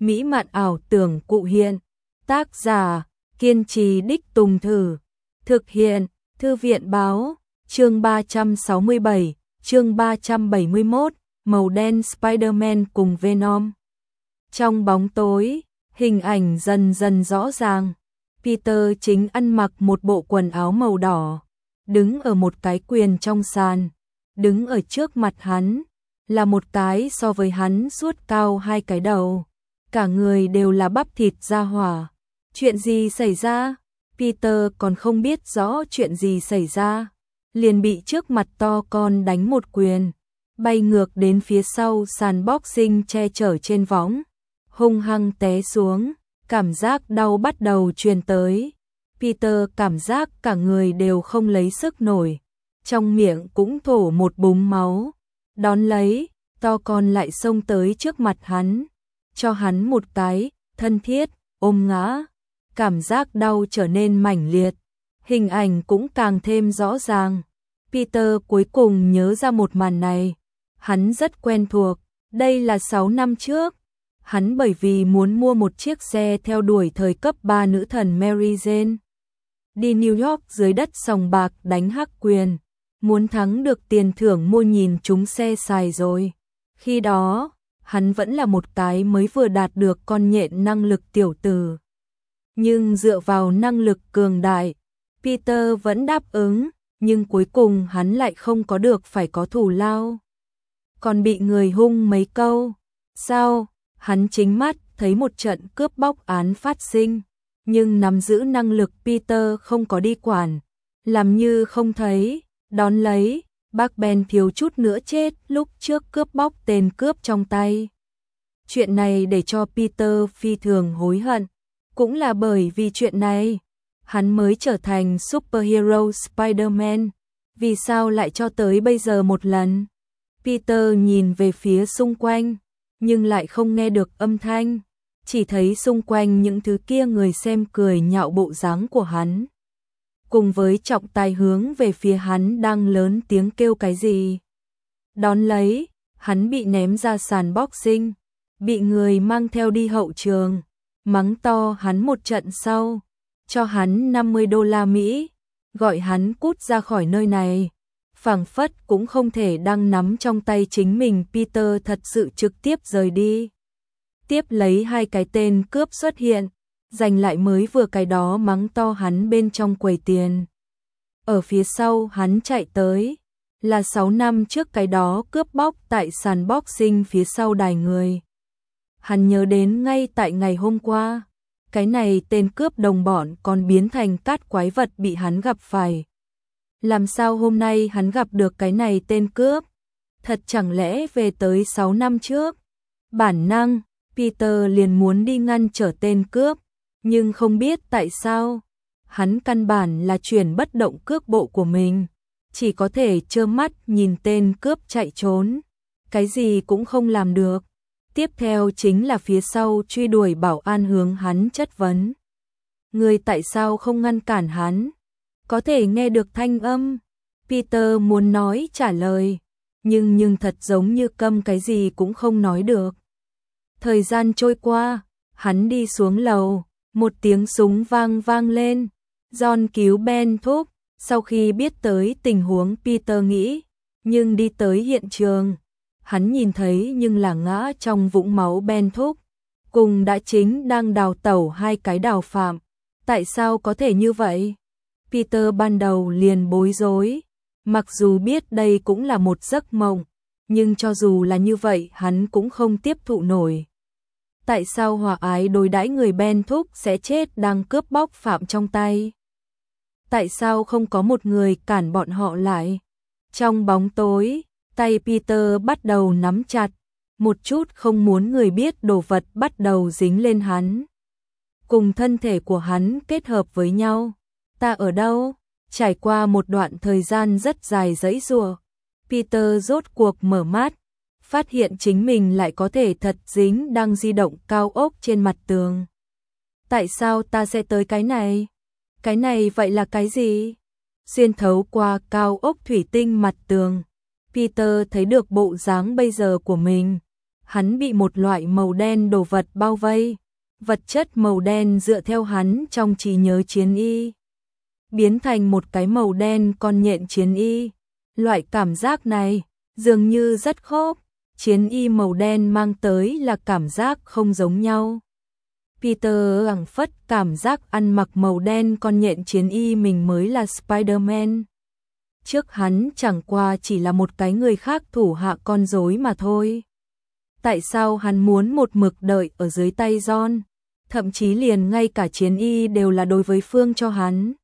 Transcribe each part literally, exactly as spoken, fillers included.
mỹ mạn ảo tưởng cụ hiện. Tác giả, kiên trì đích tùng thử. Thực hiện, Thư viện báo, chương ba trăm sáu mươi bảy, chương ba trăm bảy mươi mốt, màu đen Spider-Man cùng Venom. Trong bóng tối, hình ảnh dần dần rõ ràng. Peter chính ăn mặc một bộ quần áo màu đỏ, đứng ở một cái quyền trong sàn. Đứng ở trước mặt hắn, là một cái so với hắn suốt cao hai cái đầu. Cả người đều là bắp thịt da hỏa. Chuyện gì xảy ra? Peter còn không biết rõ chuyện gì xảy ra. Liền bị trước mặt to con đánh một quyền. Bay ngược đến phía sau sàn boxing che chở trên võng. Hung hăng té xuống. Cảm giác đau bắt đầu truyền tới. Peter cảm giác cả người đều không lấy sức nổi. Trong miệng cũng thổ một búng máu. Đón lấy, to con lại xông tới trước mặt hắn. Cho hắn một cái, thân thiết, ôm ngã. Cảm giác đau trở nên mãnh liệt. Hình ảnh cũng càng thêm rõ ràng. Peter cuối cùng nhớ ra một màn này. Hắn rất quen thuộc. Đây là sáu năm trước. Hắn bởi vì muốn mua một chiếc xe theo đuổi thời cấp ba nữ thần Mary Jane. Đi New York dưới đất sòng bạc đánh hắc quyền. Muốn thắng được tiền thưởng mua nhìn chúng xe xài rồi. Khi đó, hắn vẫn là một cái mới vừa đạt được con nhện năng lực tiểu tử. Nhưng dựa vào năng lực cường đại, Peter vẫn đáp ứng, nhưng cuối cùng hắn lại không có được phải có thù lao. Còn bị người hung mấy câu. Sao? Hắn chính mắt thấy một trận cướp bóc án phát sinh, nhưng nắm giữ năng lực Peter không có đi quản, làm như không thấy. Đón lấy, bác Ben thiếu chút nữa chết lúc trước cướp bóc tên cướp trong tay. Chuyện này để cho Peter phi thường hối hận. Cũng là bởi vì chuyện này, hắn mới trở thành superhero Spider-Man. Vì sao lại cho tới bây giờ một lần? Peter nhìn về phía xung quanh, nhưng lại không nghe được âm thanh. Chỉ thấy xung quanh những thứ kia người xem cười nhạo bộ dáng của hắn. Cùng với trọng tài hướng về phía hắn đang lớn tiếng kêu cái gì. Đón lấy, hắn bị ném ra sàn boxing, bị người mang theo đi hậu trường, mắng to hắn một trận sau, cho hắn năm mươi đô la Mỹ, gọi hắn cút ra khỏi nơi này. Phảng phất cũng không thể đang nắm trong tay chính mình. Peter thật sự trực tiếp rời đi. Tiếp lấy hai cái tên cướp xuất hiện, giành lại mới vừa cái đó mắng to hắn bên trong quầy tiền. Ở phía sau hắn chạy tới, là sáu năm trước cái đó cướp bóc tại sàn boxing phía sau đài người. Hắn nhớ đến ngay tại ngày hôm qua, cái này tên cướp đồng bọn còn biến thành cát quái vật bị hắn gặp phải. Làm sao hôm nay hắn gặp được cái này tên cướp? Thật chẳng lẽ về tới sáu năm trước? Bản năng, Peter liền muốn đi ngăn trở tên cướp, nhưng không biết tại sao. Hắn căn bản là chuyển bất động cước bộ của mình, chỉ có thể trơ mắt nhìn tên cướp chạy trốn, cái gì cũng không làm được. Tiếp theo chính là phía sau truy đuổi bảo an hướng hắn chất vấn. Người tại sao không ngăn cản hắn? Có thể nghe được thanh âm. Peter muốn nói trả lời, nhưng nhưng thật giống như câm cái gì cũng không nói được. Thời gian trôi qua, hắn đi xuống lầu, một tiếng súng vang vang lên. John cứu Ben thúc. Sau khi biết tới tình huống Peter nghĩ, nhưng đi tới hiện trường, hắn nhìn thấy nhưng là ngã trong vũng máu Ben thúc, cùng đã chính đang đào tẩu hai cái đào phạm. Tại sao có thể như vậy? Peter ban đầu liền bối rối, mặc dù biết đây cũng là một giấc mộng, nhưng cho dù là như vậy hắn cũng không tiếp thụ nổi. Tại sao hòa ái đối đãi người Ben thúc sẽ chết đang cướp bóc phạm trong tay? Tại sao không có một người cản bọn họ lại? Trong bóng tối, tay Peter bắt đầu nắm chặt, một chút không muốn người biết đồ vật bắt đầu dính lên hắn. Cùng thân thể của hắn kết hợp với nhau. Ta ở đâu? Trải qua một đoạn thời gian rất dài giãy giụa, Peter rốt cuộc mở mắt, phát hiện chính mình lại có thể thật dính đang di động cao ốc trên mặt tường. Tại sao ta sẽ tới cái này? Cái này vậy là cái gì? Xuyên thấu qua cao ốc thủy tinh mặt tường, Peter thấy được bộ dáng bây giờ của mình. hắn bị một loại màu đen đồ vật bao vây. Vật chất màu đen dựa theo hắn trong trí nhớ chiến y, biến thành một cái màu đen con nhện chiến y. Loại cảm giác này dường như rất khớp. Chiến y màu đen mang tới là cảm giác không giống nhau. Peter ẳng phất cảm giác ăn mặc màu đen con nhện chiến y mình mới là Spider-Man. Trước hắn chẳng qua chỉ là một cái người khác thủ hạ con rối mà thôi. Tại sao hắn muốn một mực đợi ở dưới tay John? Thậm chí liền ngay cả chiến y đều là đối với phương cho hắn.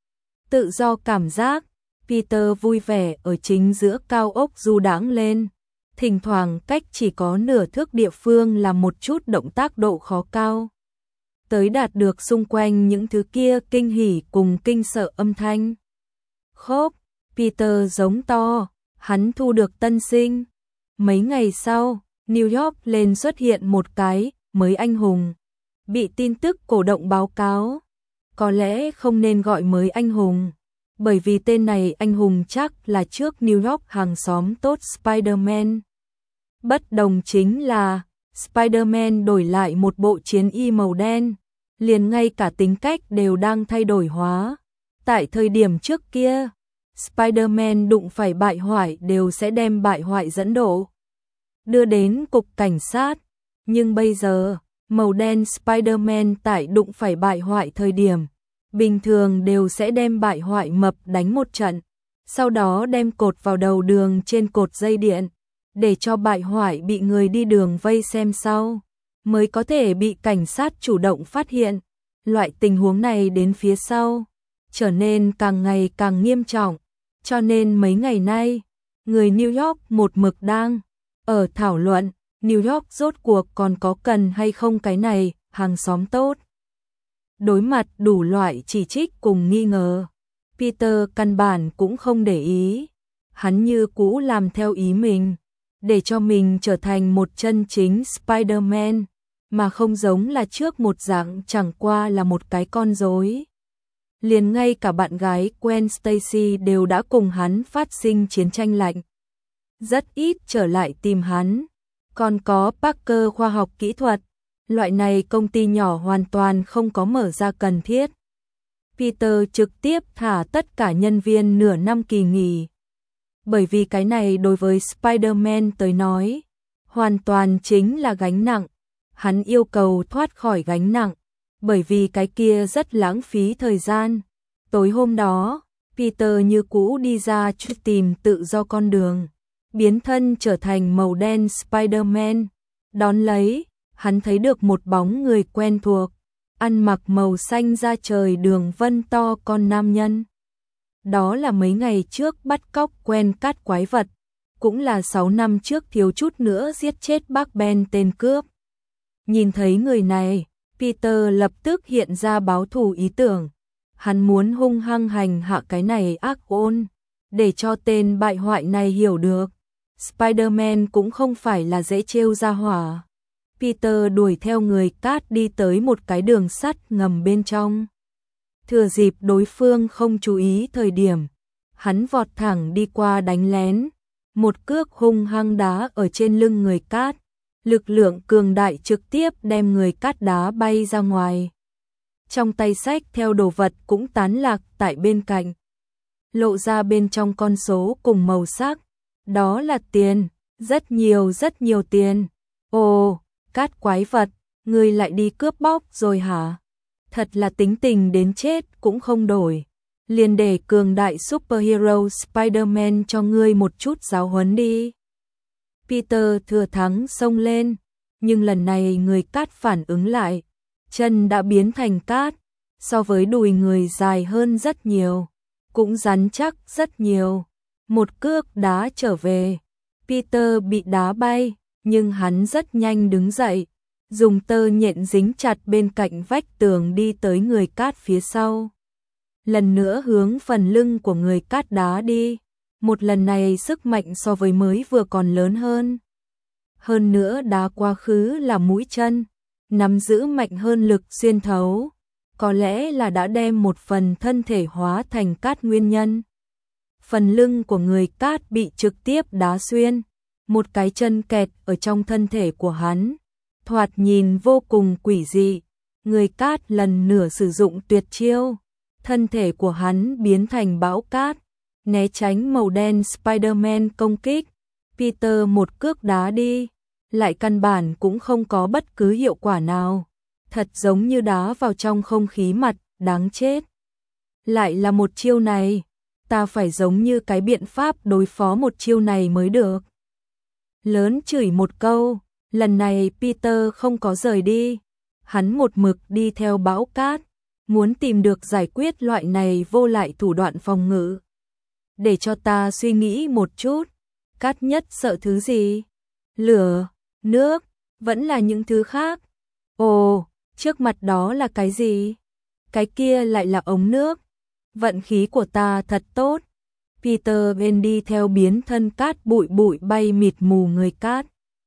Tự do cảm giác, Peter vui vẻ ở chính giữa cao ốc du đãng lên. Thỉnh thoảng cách chỉ có nửa thước địa phương là một chút động tác độ khó cao. Tới đạt được xung quanh những thứ kia kinh hỉ cùng kinh sợ âm thanh. Khốp, Peter giống to, hắn thu được tân sinh. Mấy ngày sau, New York lên xuất hiện một cái mới anh hùng. Bị tin tức cổ động báo cáo. Có lẽ không nên gọi mới anh hùng, bởi vì tên này anh hùng chắc là trước New York hàng xóm tốt Spider-Man. Bất đồng chính là Spider-Man đổi lại một bộ chiến y màu đen, liền ngay cả tính cách đều đang thay đổi hóa. Tại thời điểm trước kia, Spider-Man đụng phải bại hoại đều sẽ đem bại hoại dẫn độ đưa đến cục cảnh sát, nhưng bây giờ, màu đen Spider-Man tại đụng phải bại hoại thời điểm, bình thường đều sẽ đem bại hoại mập đánh một trận, sau đó đem cột vào đầu đường trên cột dây điện, để cho bại hoại bị người đi đường vây xem sau, mới có thể bị cảnh sát chủ động phát hiện. Loại tình huống này đến phía sau, trở nên càng ngày càng nghiêm trọng, cho nên mấy ngày nay, người New York một mực đang ở thảo luận, New York rốt cuộc còn có cần hay không cái này, hàng xóm tốt. Đối mặt đủ loại chỉ trích cùng nghi ngờ, Peter căn bản cũng không để ý, hắn như cũ làm theo ý mình, để cho mình trở thành một chân chính Spider-Man, mà không giống là trước một dạng chẳng qua là một cái con rối. Liền ngay cả bạn gái Gwen Stacy đều đã cùng hắn phát sinh chiến tranh lạnh. Rất ít trở lại tìm hắn. Còn có Parker khoa học kỹ thuật, loại này công ty nhỏ hoàn toàn không có mở ra cần thiết. Peter trực tiếp thả tất cả nhân viên nửa năm kỳ nghỉ. Bởi vì cái này đối với Spider-Man tới nói, hoàn toàn chính là gánh nặng. Hắn yêu cầu thoát khỏi gánh nặng, bởi vì cái kia rất lãng phí thời gian. Tối hôm đó, Peter như cũ đi ra truy tìm tự do con đường, biến thân trở thành màu đen Spider-Man. Đón lấy, hắn thấy được một bóng người quen thuộc, ăn mặc màu xanh da trời đường vân to con nam nhân. Đó là mấy ngày trước bắt cóc quen cát quái vật, cũng là sáu năm trước thiếu chút nữa giết chết bác Ben tên cướp. Nhìn thấy người này, Peter lập tức hiện ra báo thù ý tưởng. Hắn muốn hung hăng hành hạ cái này ác ôn, để cho tên bại hoại này hiểu được. Spider-Man cũng không phải là dễ trêu ra hỏa. Peter đuổi theo người cát đi tới một cái đường sắt ngầm bên trong. Thừa dịp đối phương không chú ý thời điểm, hắn vọt thẳng đi qua đánh lén, một cước hung hăng đá ở trên lưng người cát. Lực lượng cường đại trực tiếp đem người cát đá bay ra ngoài. Trong tay xách theo đồ vật cũng tán lạc tại bên cạnh. Lộ ra bên trong con số cùng màu sắc. Đó là tiền, rất nhiều rất nhiều tiền. Ồ, cát quái vật, ngươi lại đi cướp bóc rồi hả? Thật là tính tình đến chết cũng không đổi. Liền để cường đại superhero Spider-Man cho ngươi một chút giáo huấn đi. Peter thừa thắng xông lên, nhưng lần này người cát phản ứng lại, chân đã biến thành cát, so với đùi người dài hơn rất nhiều, cũng rắn chắc rất nhiều. Một cước đá trở về, Peter bị đá bay, nhưng hắn rất nhanh đứng dậy, dùng tơ nhện dính chặt bên cạnh vách tường đi tới người cát phía sau. Lần nữa hướng phần lưng của người cát đá đi. Một lần này sức mạnh so với mới vừa còn lớn hơn. Hơn nữa đá quá khứ là mũi chân, nắm giữ mạnh hơn lực xuyên thấu. Có lẽ là đã đem một phần thân thể hóa thành cát nguyên nhân. Phần lưng của người cát bị trực tiếp đá xuyên. một cái chân kẹt ở trong thân thể của hắn, thoạt nhìn vô cùng quỷ dị. Người cát lần nửa sử dụng tuyệt chiêu, thân thể của hắn biến thành bão cát, né tránh màu đen Spider-Man công kích. Peter một cước đá đi, lại căn bản cũng không có bất cứ hiệu quả nào, thật giống như đá vào trong không khí mặt, đáng chết. Lại là một chiêu này, ta phải giống như cái biện pháp đối phó một chiêu này mới được. Lớn chửi một câu, lần này Peter không có rời đi, hắn một mực đi theo bão cát, muốn tìm được giải quyết loại này vô lại thủ đoạn phòng ngự. Để cho ta suy nghĩ một chút, cát nhất sợ thứ gì? Lửa, nước, vẫn là những thứ khác. Ồ, trước mặt đó là cái gì? Cái kia lại là ống nước. Vận khí của ta thật tốt. Peter bên đi theo biến thân cát bụi bụi bay mịt mù người cát.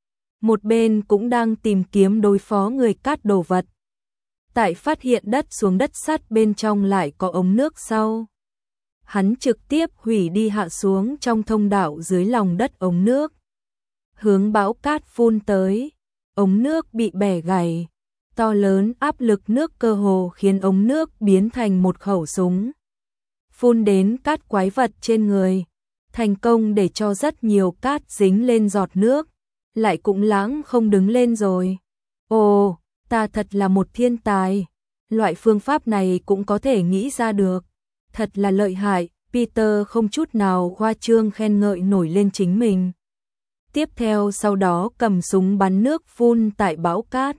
Một bên cũng đang tìm kiếm đối phó người cát đồ vật. Tại phát hiện đất xuống đất sắt bên trong lại có ống nước sau. Hắn trực tiếp hủy đi hạ xuống trong thông đạo dưới lòng đất ống nước. Hướng bão cát phun tới, ống nước bị bẻ gãy, to lớn áp lực nước cơ hồ khiến ống nước biến thành một khẩu súng. Phun đến cát quái vật trên người, thành công để cho rất nhiều cát dính lên giọt nước, lại cũng lãng không đứng lên rồi. Ồ, ta thật là một thiên tài, loại phương pháp này cũng có thể nghĩ ra được, thật là lợi hại. Peter không chút nào khoa trương khen ngợi nổi lên chính mình. Tiếp theo sau đó cầm súng bắn nước phun tại bão cát,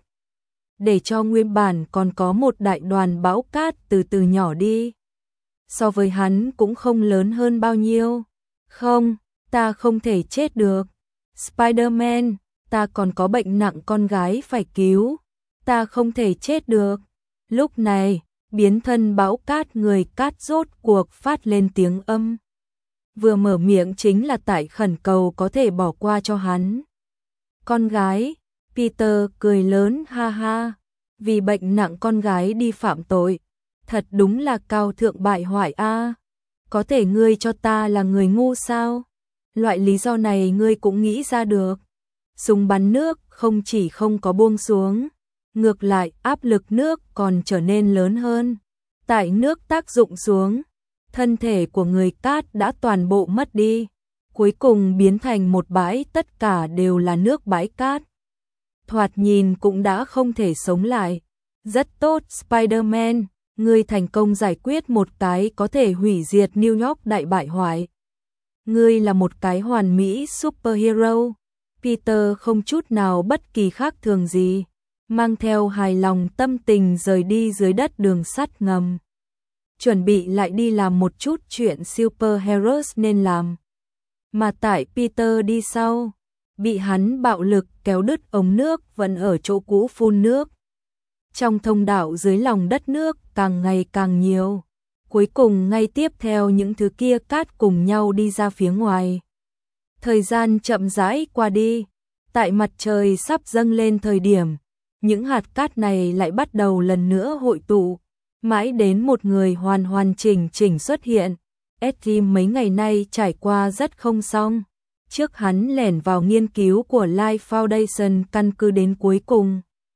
để cho nguyên bản còn có một đại đoàn bão cát từ từ nhỏ đi. So với hắn cũng không lớn hơn bao nhiêu. Không, ta không thể chết được. Spider-Man, ta còn có bệnh nặng con gái phải cứu. Ta không thể chết được. Lúc này, biến thân bão cát người cát rốt cuộc phát lên tiếng âm. Vừa mở miệng chính là tại khẩn cầu có thể bỏ qua cho hắn. Con gái, Peter cười lớn ha ha, vì bệnh nặng con gái đi phạm tội. Thật đúng là cao thượng bại hoại a. Có thể ngươi cho ta là người ngu sao? Loại lý do này ngươi cũng nghĩ ra được. Súng bắn nước không chỉ không có buông xuống, ngược lại áp lực nước còn trở nên lớn hơn. Tại nước tác dụng xuống, thân thể của người cát đã toàn bộ mất đi, cuối cùng biến thành một bãi tất cả đều là nước bãi cát. Thoạt nhìn cũng đã không thể sống lại. Rất tốt Spider-Man, ngươi thành công giải quyết một cái có thể hủy diệt New York đại bại hoại. Ngươi là một cái hoàn mỹ superhero. Peter không chút nào bất kỳ khác thường gì, mang theo hài lòng tâm tình rời đi dưới đất đường sắt ngầm. Chuẩn bị lại đi làm một chút chuyện superheroes nên làm. Mà tại Peter đi sau, bị hắn bạo lực kéo đứt ống nước vẫn ở chỗ cũ phun nước. Trong thông đạo dưới lòng đất nước càng ngày càng nhiều. Cuối cùng ngay tiếp theo những thứ kia cát cùng nhau đi ra phía ngoài. Thời gian chậm rãi qua đi, tại mặt trời sắp dâng lên thời điểm, những hạt cát này lại bắt đầu lần nữa hội tụ, mãi đến một người hoàn hoàn chỉnh chỉnh xuất hiện. Eddie mấy ngày nay trải qua rất không xong. Trước hắn lẻn vào nghiên cứu của Life Foundation căn cứ đến cuối cùng.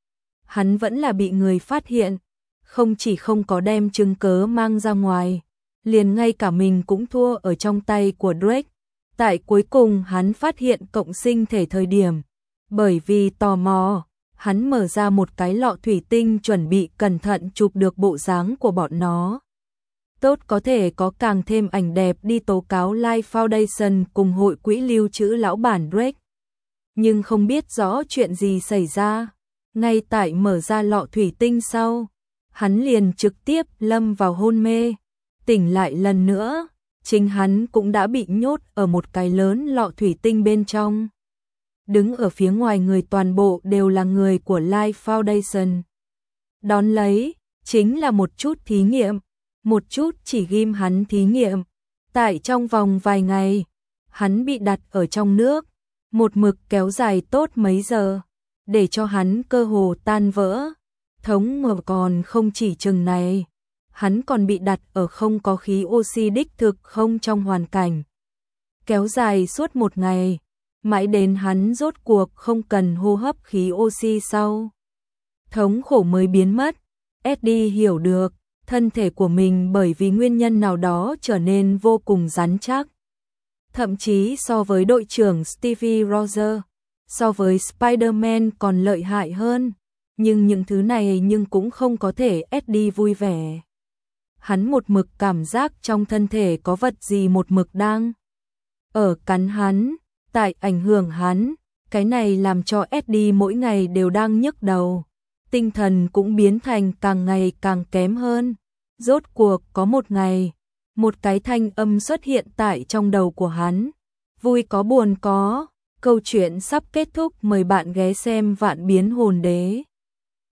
Hắn vẫn là bị người phát hiện, không chỉ không có đem chứng cớ mang ra ngoài, liền ngay cả mình cũng thua ở trong tay của Drake. Tại cuối cùng hắn phát hiện cộng sinh thể thời điểm, bởi vì tò mò, hắn mở ra một cái lọ thủy tinh chuẩn bị cẩn thận chụp được bộ dáng của bọn nó. Tốt có thể có càng thêm ảnh đẹp đi tố cáo Life Foundation cùng hội quỹ lưu trữ lão bản Drake. Nhưng không biết rõ chuyện gì xảy ra, ngay tại mở ra lọ thủy tinh sau, hắn liền trực tiếp lâm vào hôn mê, tỉnh lại lần nữa, chính hắn cũng đã bị nhốt ở một cái lớn lọ thủy tinh bên trong. Đứng ở phía ngoài người toàn bộ đều là người của Life Foundation. Đón lấy, chính là một chút thí nghiệm, một chút chỉ ghim hắn thí nghiệm. Tại trong vòng vài ngày, hắn bị đặt ở trong nước, một mực kéo dài tốt mấy giờ, để cho hắn cơ hồ tan vỡ. Thống mở còn không chỉ chừng này, hắn còn bị đặt ở không có khí oxy đích thực không trong hoàn cảnh. Kéo dài suốt một ngày, mãi đến hắn rốt cuộc không cần hô hấp khí oxy sau. Thống khổ mới biến mất, Eddie hiểu được, thân thể của mình bởi vì nguyên nhân nào đó trở nên vô cùng rắn chắc. Thậm chí so với đội trưởng Stevie Rogers, so với Spider-Man còn lợi hại hơn. Nhưng những thứ này nhưng cũng không có thể Eddie vui vẻ. Hắn một mực cảm giác trong thân thể có vật gì một mực đang ở cắn hắn, tại ảnh hưởng hắn. Cái này làm cho Eddie mỗi ngày đều đang nhức đầu. Tinh thần cũng biến thành càng ngày càng kém hơn. Rốt cuộc có một ngày, một cái thanh âm xuất hiện tại trong đầu của hắn. Vui có buồn có, câu chuyện sắp kết thúc, mời bạn ghé xem Vạn Biến Hồn Đế.